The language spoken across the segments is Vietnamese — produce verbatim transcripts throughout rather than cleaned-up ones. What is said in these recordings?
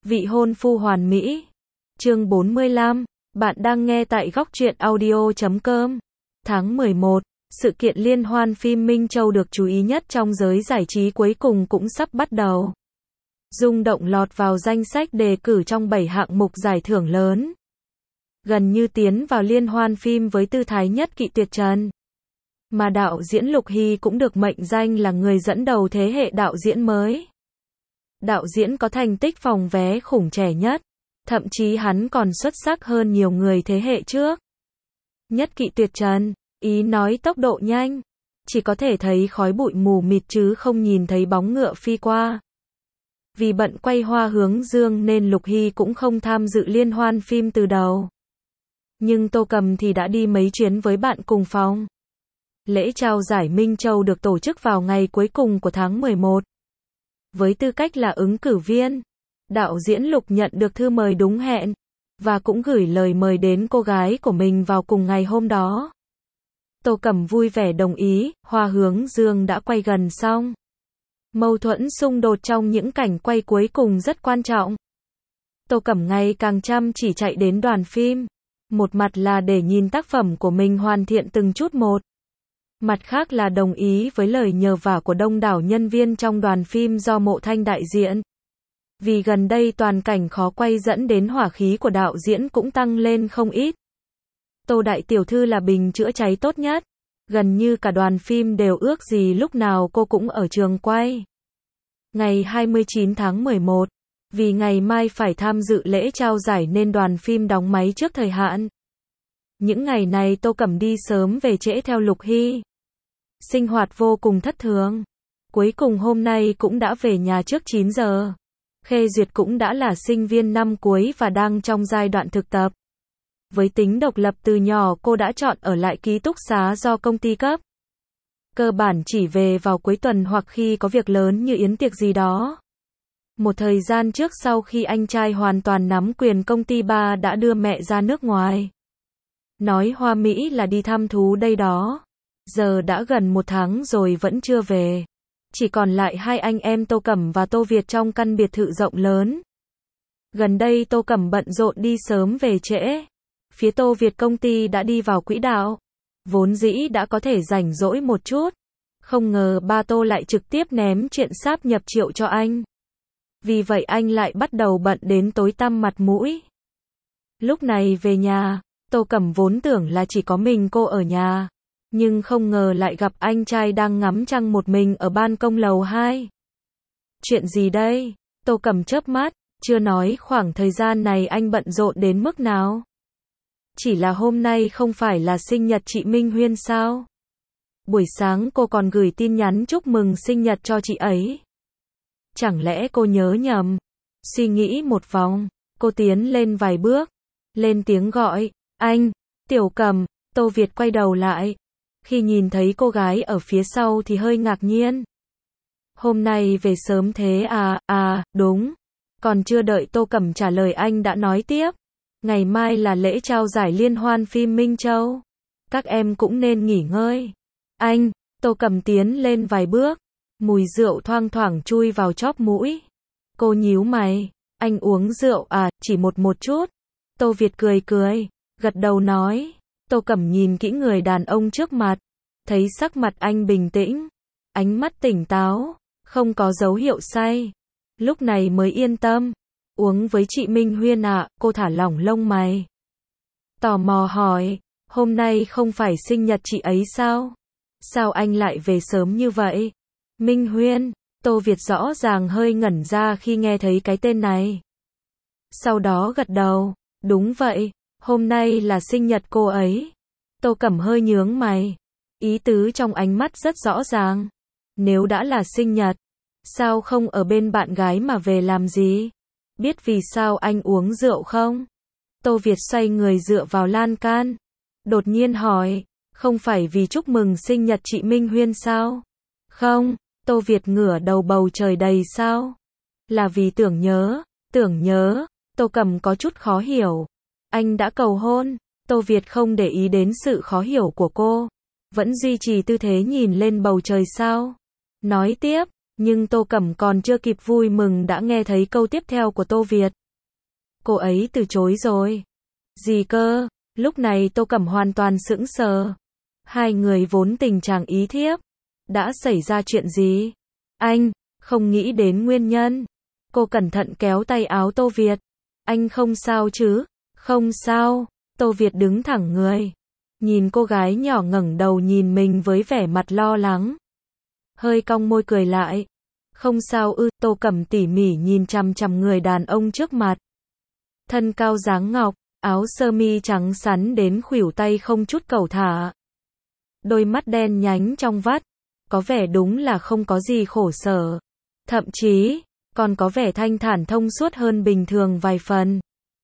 Vị hôn phu hoàn mỹ. Chương bốn mươi lăm. Bạn đang nghe tại góc truyện audio chấm com. Tháng mười một, sự kiện liên hoan phim Minh Châu được chú ý nhất trong giới giải trí cuối cùng cũng sắp bắt đầu. Rung động lọt vào danh sách đề cử trong bảy hạng mục giải thưởng lớn. Gần như tiến vào liên hoan phim với tư thái nhất kỵ tuyệt trần. Mà đạo diễn Lục Hy cũng được mệnh danh là người dẫn đầu thế hệ đạo diễn mới. Đạo diễn có thành tích phòng vé khủng trẻ nhất, thậm chí hắn còn xuất sắc hơn nhiều người thế hệ trước. Nhất kỵ tuyệt trần, ý nói tốc độ nhanh, chỉ có thể thấy khói bụi mù mịt chứ không nhìn thấy bóng ngựa phi qua. Vì bận quay Hoa Hướng Dương nên Lục Hy cũng không tham dự liên hoan phim từ đầu. Nhưng Tô Cầm thì đã đi mấy chuyến với bạn cùng phòng. Lễ trao giải Minh Châu được tổ chức vào ngày cuối cùng của tháng mười một. Với tư cách là ứng cử viên, đạo diễn Lục nhận được thư mời đúng hẹn, và cũng gửi lời mời đến cô gái của mình vào cùng ngày hôm đó. Tô Cầm vui vẻ đồng ý, Hoa Hướng Dương đã quay gần xong. Mâu thuẫn xung đột trong những cảnh quay cuối cùng rất quan trọng. Tô Cầm ngày càng chăm chỉ chạy đến đoàn phim. Một mặt là để nhìn tác phẩm của mình hoàn thiện từng chút một. Mặt khác là đồng ý với lời nhờ vả của đông đảo nhân viên trong đoàn phim do Mộ Thanh đại diện. Vì gần đây toàn cảnh khó quay dẫn đến hỏa khí của đạo diễn cũng tăng lên không ít. Tô đại tiểu thư là bình chữa cháy tốt nhất. Gần như cả đoàn phim đều ước gì lúc nào cô cũng ở trường quay. Ngày hai mươi chín tháng mười một, vì ngày mai phải tham dự lễ trao giải nên đoàn phim đóng máy trước thời hạn. Những ngày này Tô Cẩm đi sớm về trễ theo Lục Hy. Sinh hoạt vô cùng thất thường. Cuối cùng hôm nay cũng đã về nhà trước chín giờ. Khê Duyệt cũng đã là sinh viên năm cuối và đang trong giai đoạn thực tập. Với tính độc lập từ nhỏ cô đã chọn ở lại ký túc xá do công ty cấp. Cơ bản chỉ về vào cuối tuần hoặc khi có việc lớn như yến tiệc gì đó. Một thời gian trước sau khi anh trai hoàn toàn nắm quyền công ty ba đã đưa mẹ ra nước ngoài. Nói hoa Mỹ là đi thăm thú đây đó. Giờ đã gần một tháng rồi vẫn chưa về. Chỉ còn lại hai anh em Tô Cẩm và Tô Việt trong căn biệt thự rộng lớn. Gần đây Tô Cẩm bận rộn đi sớm về trễ. Phía Tô Việt công ty đã đi vào quỹ đạo. Vốn dĩ đã có thể rảnh rỗi một chút. Không ngờ ba Tô lại trực tiếp ném chuyện sáp nhập triệu cho anh. Vì vậy anh lại bắt đầu bận đến tối tăm mặt mũi. Lúc này về nhà, Tô Cẩm vốn tưởng là chỉ có mình cô ở nhà. Nhưng không ngờ lại gặp anh trai đang ngắm trăng một mình ở ban công lầu hai. Chuyện gì đây? Tô Cẩm chớp mắt, chưa nói khoảng thời gian này anh bận rộn đến mức nào. Chỉ là hôm nay không phải là sinh nhật chị Minh Huyên sao? Buổi sáng cô còn gửi tin nhắn chúc mừng sinh nhật cho chị ấy. Chẳng lẽ cô nhớ nhầm? Suy nghĩ một vòng, cô tiến lên vài bước, lên tiếng gọi, anh, Tiểu Cẩm. Tô Việt quay đầu lại. Khi nhìn thấy cô gái ở phía sau thì hơi ngạc nhiên. Hôm nay về sớm thế à, à, đúng. Còn chưa đợi Tô Cẩm trả lời anh đã nói tiếp. Ngày mai là lễ trao giải liên hoan phim Minh Châu. Các em cũng nên nghỉ ngơi. Anh, Tô Cẩm tiến lên vài bước. Mùi rượu thoang thoảng chui vào chóp mũi. Cô nhíu mày. Anh uống rượu à, chỉ một một chút. Tô Việt cười cười, gật đầu nói. Tô Cẩm nhìn kỹ người đàn ông trước mặt. Thấy sắc mặt anh bình tĩnh. Ánh mắt tỉnh táo. Không có dấu hiệu say. Lúc này mới yên tâm. Uống với chị Minh Huyên ạ, cô thả lỏng lông mày. Tò mò hỏi. Hôm nay không phải sinh nhật chị ấy sao? Sao anh lại về sớm như vậy? Minh Huyên. Tô Việt rõ ràng hơi ngẩn ra khi nghe thấy cái tên này. Sau đó gật đầu. Đúng vậy, hôm nay là sinh nhật cô ấy. Tô Cẩm hơi nhướng mày. Ý tứ trong ánh mắt rất rõ ràng. Nếu đã là sinh nhật, sao không ở bên bạn gái mà về làm gì? Biết vì sao anh uống rượu không? Tô Việt xoay người dựa vào lan can. Đột nhiên hỏi, không phải vì chúc mừng sinh nhật chị Minh Huyên sao? Không, Tô Việt ngửa đầu bầu trời đầy sao? Là vì tưởng nhớ, tưởng nhớ. Tô Cẩm có chút khó hiểu. Anh đã cầu hôn. Tô Việt không để ý đến sự khó hiểu của cô. Vẫn duy trì tư thế nhìn lên bầu trời sao. Nói tiếp, Nhưng Tô Cẩm còn chưa kịp vui mừng đã nghe thấy câu tiếp theo của Tô Việt. Cô ấy từ chối rồi. Gì cơ? Lúc này Tô Cẩm hoàn toàn sững sờ. Hai người vốn tình trạng ý thiếp. Đã xảy ra chuyện gì? Anh, không nghĩ đến nguyên nhân. Cô cẩn thận kéo tay áo Tô Việt. Anh không sao chứ? Không sao. Tô Việt đứng thẳng người. Nhìn cô gái nhỏ ngẩng đầu nhìn mình với vẻ mặt lo lắng. Hơi cong môi cười lại. Không sao ư? Tô Cẩm tỉ mỉ nhìn chằm chằm người đàn ông trước mặt. Thân cao dáng ngọc, áo sơ mi trắng sắn đến khuỷu tay không chút cẩu thả. Đôi mắt đen nhánh trong vắt, có vẻ đúng là không có gì khổ sở. Thậm chí, còn có vẻ thanh thản thông suốt hơn bình thường vài phần.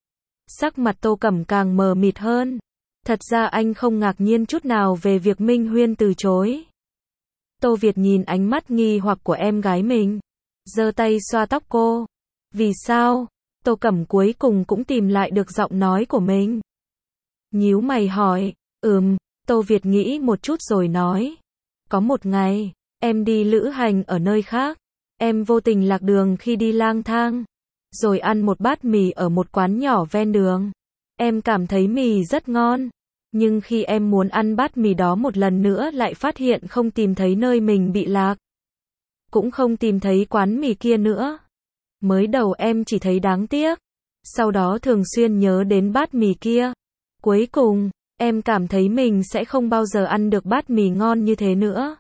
Sắc mặt Tô Cẩm càng mờ mịt hơn. Thật ra anh không ngạc nhiên chút nào về việc Minh Huyên từ chối. Tô Việt nhìn ánh mắt nghi hoặc của em gái mình, giơ tay xoa tóc cô. Vì sao? Tô Cẩm cuối cùng cũng tìm lại được giọng nói của mình. Nhíu mày hỏi. Ừm, Tô Việt nghĩ một chút rồi nói. Có một ngày, em đi lữ hành ở nơi khác. Em vô tình lạc đường khi đi lang thang. Rồi ăn một bát mì ở một quán nhỏ ven đường. Em cảm thấy mì rất ngon. Nhưng khi em muốn ăn bát mì đó một lần nữa lại phát hiện không tìm thấy nơi mình bị lạc. Cũng không tìm thấy quán mì kia nữa. Mới đầu em chỉ thấy đáng tiếc. Sau đó thường xuyên nhớ đến bát mì kia. Cuối cùng, em cảm thấy mình sẽ không bao giờ ăn được bát mì ngon như thế nữa.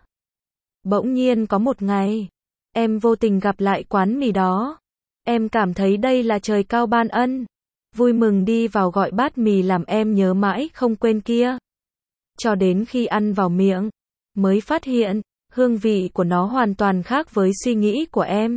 Bỗng nhiên có một ngày, em vô tình gặp lại quán mì đó. Em cảm thấy đây là trời cao ban ân. Vui mừng đi vào gọi bát mì làm em nhớ mãi không quên kia. Cho đến khi ăn vào miệng, mới phát hiện, hương vị của nó hoàn toàn khác với suy nghĩ của em.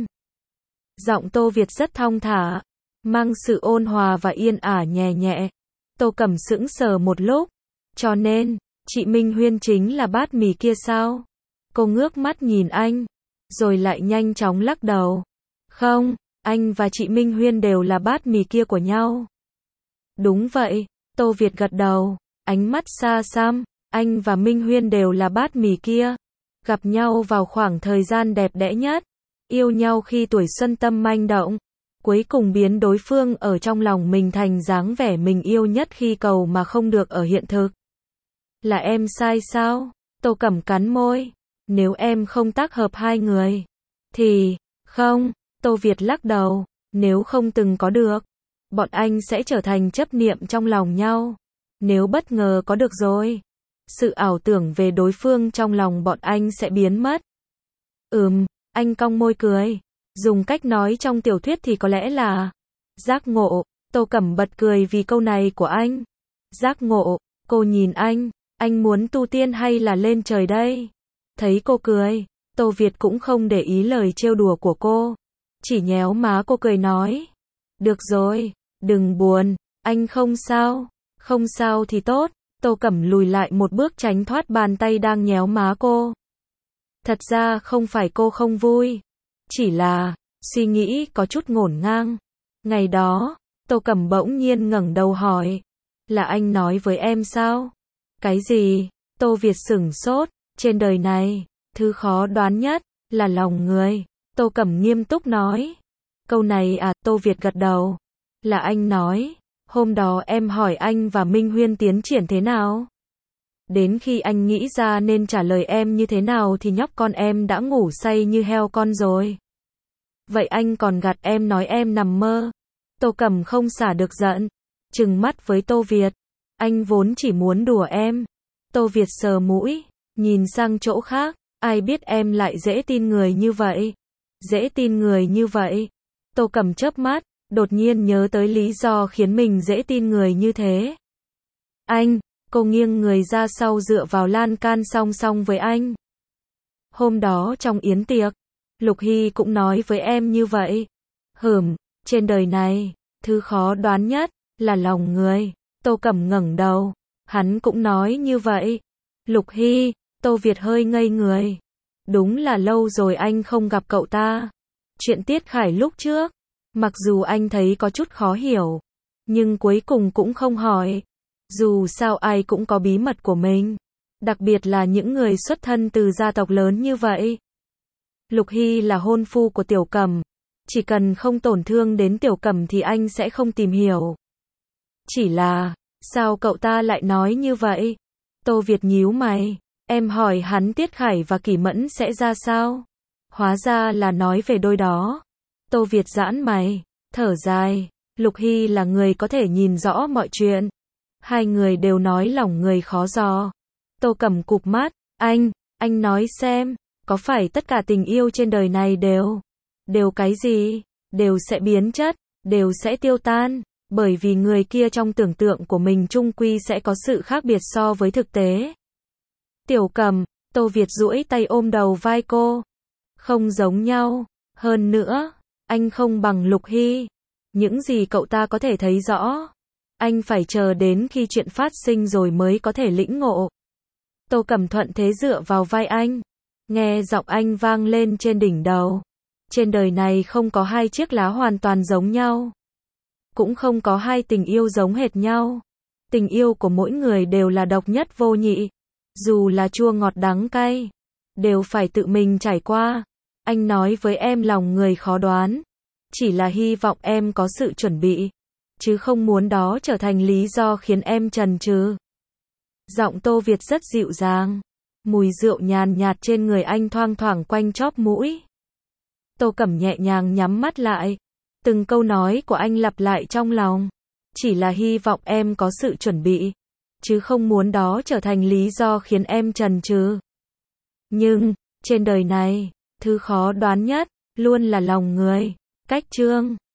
Giọng Tô Việt rất thong thả, mang sự ôn hòa và yên ả nhẹ nhẹ. Tô Cẩm sững sờ một lúc. Cho nên, chị Minh Huyên chính là bát mì kia sao? Cô ngước mắt nhìn anh, rồi lại nhanh chóng lắc đầu. Không, anh và chị Minh Huyên đều là bát mì kia của nhau. Đúng vậy, Tô Việt gật đầu, ánh mắt xa xăm. Anh và Minh Huyên đều là bát mì kia. Gặp nhau vào khoảng thời gian đẹp đẽ nhất. Yêu nhau khi tuổi xuân tâm manh động. Cuối cùng biến đối phương ở trong lòng mình thành dáng vẻ mình yêu nhất khi cầu mà không được ở hiện thực. Là em sai sao? Tô Cẩm cắn môi. Nếu em không tác hợp hai người, thì, không, Tô Việt lắc đầu. Nếu không từng có được, bọn anh sẽ trở thành chấp niệm trong lòng nhau. Nếu bất ngờ có được rồi, sự ảo tưởng về đối phương trong lòng bọn anh sẽ biến mất. Ừm, anh cong môi cười. Dùng cách nói trong tiểu thuyết thì có lẽ là giác ngộ. Tô Cẩm bật cười vì câu này của anh. Giác ngộ, cô nhìn anh, anh muốn tu tiên hay là lên trời đây? Thấy cô cười, Tô Việt cũng không để ý lời trêu đùa của cô. Chỉ nhéo má cô cười nói. Được rồi, đừng buồn, anh không sao. Không sao thì tốt. Tô Cẩm lùi lại một bước tránh thoát bàn tay đang nhéo má cô. Thật ra không phải cô không vui. Chỉ là, suy nghĩ có chút ngổn ngang. Ngày đó, Tô Cẩm bỗng nhiên ngẩng đầu hỏi. Là anh nói với em sao? Cái gì? Tô Việt sửng sốt. Trên đời này, thứ khó đoán nhất, là lòng người. Tô Cẩm nghiêm túc nói. Câu này à? Tô Việt gật đầu. Là anh nói. Hôm đó em hỏi anh và Minh Huyên tiến triển thế nào? Đến khi anh nghĩ ra nên trả lời em như thế nào thì nhóc con em đã ngủ say như heo con rồi. Vậy anh còn gạt em nói em nằm mơ. Tô Cẩm không xả được giận, trừng mắt với Tô Việt. Anh vốn chỉ muốn đùa em. Tô Việt sờ mũi, nhìn sang chỗ khác. Ai biết em lại dễ tin người như vậy. Dễ tin người như vậy. Tô Cẩm chớp mắt, đột nhiên nhớ tới lý do khiến mình dễ tin người như thế. Anh, cô nghiêng người ra sau dựa vào lan can song song với anh. Hôm đó trong yến tiệc, Lục Hy cũng nói với em như vậy. Hửm, trên đời này, thứ khó đoán nhất, là lòng người. Tô Cẩm ngẩng đầu, hắn cũng nói như vậy. Lục Hy, Tô Việt hơi ngây người. Đúng là lâu rồi anh không gặp cậu ta. Chuyện Tiết Khải lúc trước, mặc dù anh thấy có chút khó hiểu, nhưng cuối cùng cũng không hỏi. Dù sao ai cũng có bí mật của mình, đặc biệt là những người xuất thân từ gia tộc lớn như vậy. Lục Hy là hôn phu của Tiểu Cẩm, chỉ cần không tổn thương đến Tiểu Cẩm thì anh sẽ không tìm hiểu. Chỉ là, sao cậu ta lại nói như vậy? Tô Việt nhíu mày, em hỏi hắn Tiết Khải và Kỷ Mẫn sẽ ra sao? Hóa ra là nói về đôi đó. Tô Việt giãn mày, thở dài, Lục Hy là người có thể nhìn rõ mọi chuyện. Hai người đều nói lòng người khó dò. Tô Cẩm cụp mắt, anh, anh nói xem, có phải tất cả tình yêu trên đời này đều, đều cái gì, đều sẽ biến chất, đều sẽ tiêu tan, bởi vì người kia trong tưởng tượng của mình chung quy sẽ có sự khác biệt so với thực tế. Tiểu Cẩm, Tô Việt duỗi tay ôm đầu vai cô. Không giống nhau, hơn nữa, anh không bằng Lục Hy. Những gì cậu ta có thể thấy rõ, anh phải chờ đến khi chuyện phát sinh rồi mới có thể lĩnh ngộ. Tô Cẩm thuận thế dựa vào vai anh, nghe giọng anh vang lên trên đỉnh đầu. Trên đời này không có hai chiếc lá hoàn toàn giống nhau, cũng không có hai tình yêu giống hệt nhau. Tình yêu của mỗi người đều là độc nhất vô nhị, dù là chua ngọt đắng cay, đều phải tự mình trải qua. Anh nói với em lòng người khó đoán, chỉ là hy vọng em có sự chuẩn bị, chứ không muốn đó trở thành lý do khiến em chần chừ. Giọng Tô Việt rất dịu dàng, mùi rượu nhàn nhạt trên người anh thoang thoảng quanh chóp mũi. Tô Cẩm nhẹ nhàng nhắm mắt lại, từng câu nói của anh lặp lại trong lòng, chỉ là hy vọng em có sự chuẩn bị, chứ không muốn đó trở thành lý do khiến em chần chừ. Nhưng, trên đời này, thứ khó đoán nhất, luôn là lòng người. Cách chương